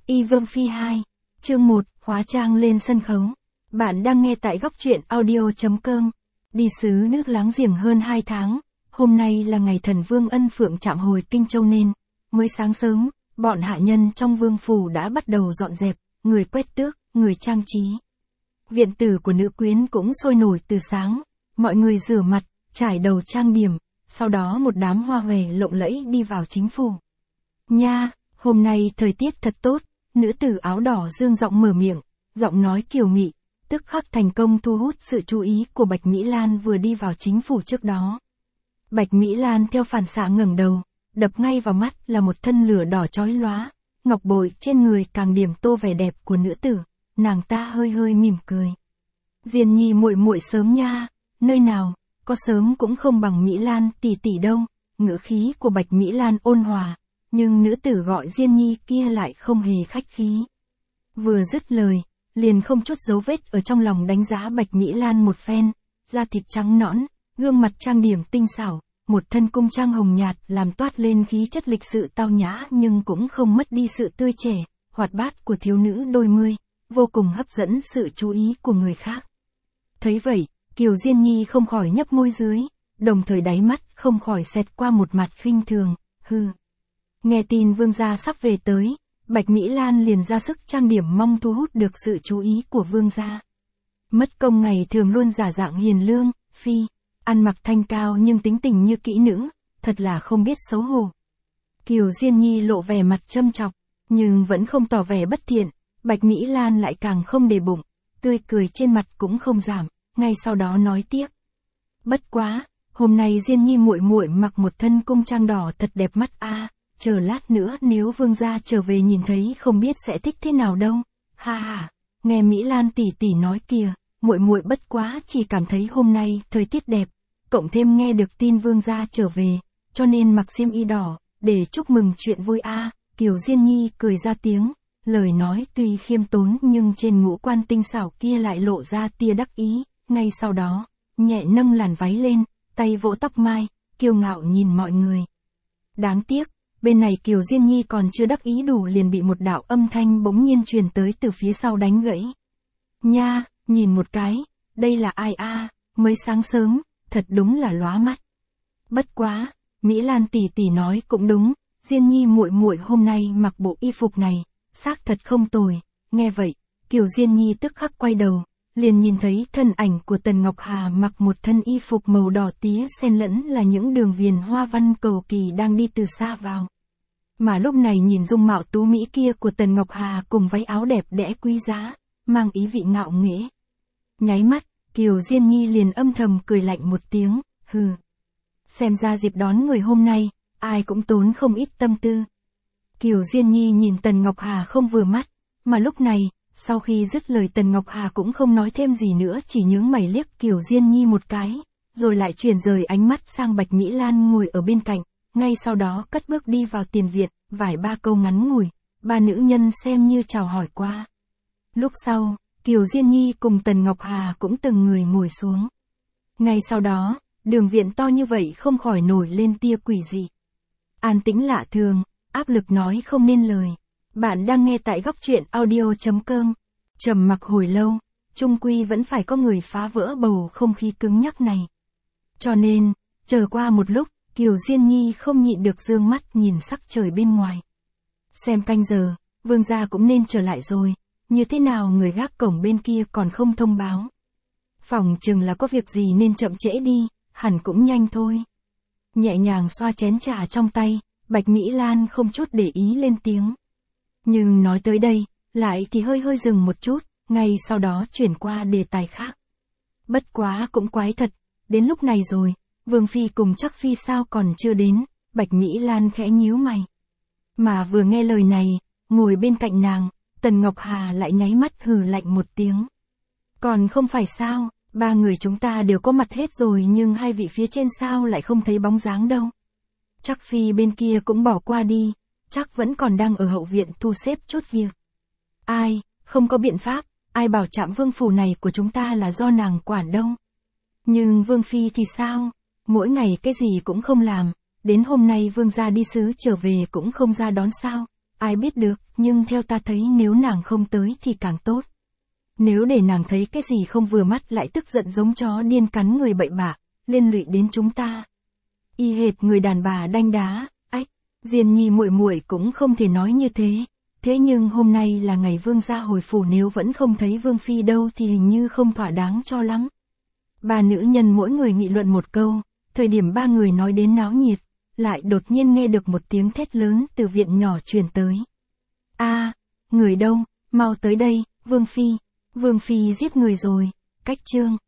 Y Vương Phi 2, chương 1, hóa trang lên sân khấu. Bạn đang nghe tại góc truyện audio.com. Đi xứ nước láng giềng hơn 2 tháng, hôm nay là ngày thần Vương Ân Phượng chạm hồi Kinh Châu nên, mới sáng sớm, bọn hạ nhân trong vương phủ đã bắt đầu dọn dẹp, người quét tước, người trang trí. Viện tử của nữ quyến cũng sôi nổi từ sáng, mọi người rửa mặt, trải đầu trang điểm, sau đó một đám hoa hòe lộng lẫy đi vào chính phủ. Nha, hôm nay thời tiết thật tốt, nữ tử áo đỏ dương giọng mở miệng, giọng nói kiều mị, tức khắc thành công thu hút sự chú ý của Bạch Mỹ Lan vừa đi vào chính phủ trước đó. Bạch Mỹ Lan theo phản xạ ngẩng đầu, đập ngay vào mắt là một thân lửa đỏ chói lóa, ngọc bội trên người càng điểm tô vẻ đẹp của nữ tử, nàng ta hơi hơi mỉm cười. Diên Nhi muội muội sớm nha, nơi nào, có sớm cũng không bằng Mỹ Lan tỷ tỷ đâu, ngữ khí của Bạch Mỹ Lan ôn hòa, nhưng nữ tử gọi Diên Nhi kia lại không hề khách khí. Vừa dứt lời, liền không chút dấu vết ở trong lòng đánh giá Bạch Mỹ Lan một phen, da thịt trắng nõn, gương mặt trang điểm tinh xảo, một thân cung trang hồng nhạt làm toát lên khí chất lịch sự tao nhã nhưng cũng không mất đi sự tươi trẻ, hoạt bát của thiếu nữ đôi mươi, vô cùng hấp dẫn sự chú ý của người khác. Thấy vậy, Kiều Diên Nhi không khỏi nhấp môi dưới, đồng thời đáy mắt không khỏi xẹt qua một mặt khinh thường, hừ. Nghe tin vương gia sắp về tới, Bạch Mỹ Lan liền ra sức trang điểm mong thu hút được sự chú ý của vương gia. Mất công ngày thường luôn giả dạng hiền lương, phi, ăn mặc thanh cao nhưng tính tình như kỹ nữ, thật là không biết xấu hổ. Kiều Diên Nhi lộ vẻ mặt châm chọc, nhưng vẫn không tỏ vẻ bất thiện, Bạch Mỹ Lan lại càng không để bụng, tươi cười trên mặt cũng không giảm, ngay sau đó nói tiếp. Bất quá, hôm nay Diên Nhi muội muội mặc một thân cung trang đỏ thật đẹp mắt a. Chờ lát nữa nếu vương gia trở về nhìn thấy không biết sẽ thích thế nào đâu. Ha ha, nghe Mỹ Lan tỷ tỷ nói kìa, muội muội bất quá chỉ cảm thấy hôm nay thời tiết đẹp, cộng thêm nghe được tin vương gia trở về, cho nên mặc xiêm y đỏ, để chúc mừng chuyện vui a. Kiều Diên Nhi cười ra tiếng, lời nói tuy khiêm tốn nhưng trên ngũ quan tinh xảo kia lại lộ ra tia đắc ý, ngay sau đó, nhẹ nâng làn váy lên, tay vỗ tóc mai, kiêu ngạo nhìn mọi người. Đáng tiếc, bên này Kiều Diên Nhi còn chưa đắc ý đủ liền bị một đạo âm thanh bỗng nhiên truyền tới từ phía sau đánh gãy. Nha, nhìn một cái, đây là ai a? Mới sáng sớm, thật đúng là lóa mắt. Bất quá, Mỹ Lan tỷ tỷ nói cũng đúng, Diên Nhi muội muội hôm nay mặc bộ y phục này, xác thật không tồi. Nghe vậy, Kiều Diên Nhi tức khắc quay đầu, liền nhìn thấy thân ảnh của Tần Ngọc Hà mặc một thân y phục màu đỏ tía xen lẫn là những đường viền hoa văn cầu kỳ đang đi từ xa vào. Mà lúc này nhìn dung mạo tú mỹ kia của Tần Ngọc Hà cùng váy áo đẹp đẽ quý giá, mang ý vị ngạo nghễ. Nháy mắt, Kiều Diên Nhi liền âm thầm cười lạnh một tiếng, hừ. Xem ra dịp đón người hôm nay, ai cũng tốn không ít tâm tư. Kiều Diên Nhi nhìn Tần Ngọc Hà không vừa mắt, mà lúc này, sau khi dứt lời Tần Ngọc Hà cũng không nói thêm gì nữa, chỉ nhướng mày liếc Kiều Diên Nhi một cái, rồi lại chuyển rời ánh mắt sang Bạch Mỹ Lan ngồi ở bên cạnh, ngay sau đó cất bước đi vào tiền viện, vài ba câu ngắn ngủi, ba nữ nhân xem như chào hỏi qua. Lúc sau, Kiều Diên Nhi cùng Tần Ngọc Hà cũng từng người ngồi xuống. Ngay sau đó, đường viện to như vậy không khỏi nổi lên tia quỷ dị. An tĩnh lạ thường, áp lực nói không nên lời. Bạn đang nghe tại góc truyện audio.com. Trầm mặc hồi lâu, chung quy vẫn phải có người phá vỡ bầu không khí cứng nhắc này. Cho nên, chờ qua một lúc, Kiều Diên Nhi không nhịn được dương mắt nhìn sắc trời bên ngoài. Xem canh giờ, vương gia cũng nên trở lại rồi, như thế nào người gác cổng bên kia còn không thông báo. Phỏng chừng là có việc gì nên chậm trễ đi, hẳn cũng nhanh thôi. Nhẹ nhàng xoa chén trà trong tay, Bạch Mỹ Lan không chút để ý lên tiếng. Nhưng nói tới đây, lại thì hơi hơi dừng một chút, ngay sau đó chuyển qua đề tài khác. Bất quá cũng quái thật, đến lúc này rồi, Vương Phi cùng Trắc Phi sao còn chưa đến, Bạch Mỹ Lan khẽ nhíu mày. Mà vừa nghe lời này, ngồi bên cạnh nàng, Tần Ngọc Hà lại nháy mắt hừ lạnh một tiếng. Còn không phải sao, ba người chúng ta đều có mặt hết rồi nhưng hai vị phía trên sao lại không thấy bóng dáng đâu. Trắc Phi bên kia cũng bỏ qua đi, chắc vẫn còn đang ở hậu viện thu xếp chút việc. Ai, không có biện pháp, ai bảo trạm vương phủ này của chúng ta là do nàng quản đâu. Nhưng Vương Phi thì sao, mỗi ngày cái gì cũng không làm, đến hôm nay vương gia đi sứ trở về cũng không ra đón sao, ai biết được, nhưng theo ta thấy nếu nàng không tới thì càng tốt. Nếu để nàng thấy cái gì không vừa mắt lại tức giận giống chó điên cắn người bậy bạ, liên lụy đến chúng ta. Y hệt người đàn bà đanh đá, ách, Diên Nhi muội muội cũng không thể nói như thế. Thế nhưng hôm nay là ngày vương gia hồi phủ, nếu vẫn không thấy vương phi đâu thì hình như không thỏa đáng cho lắm. Ba nữ nhân mỗi người nghị luận một câu, thời điểm ba người nói đến náo nhiệt, lại đột nhiên nghe được một tiếng thét lớn từ viện nhỏ truyền tới. A, người đâu, mau tới đây, vương phi giết người rồi, cách chương.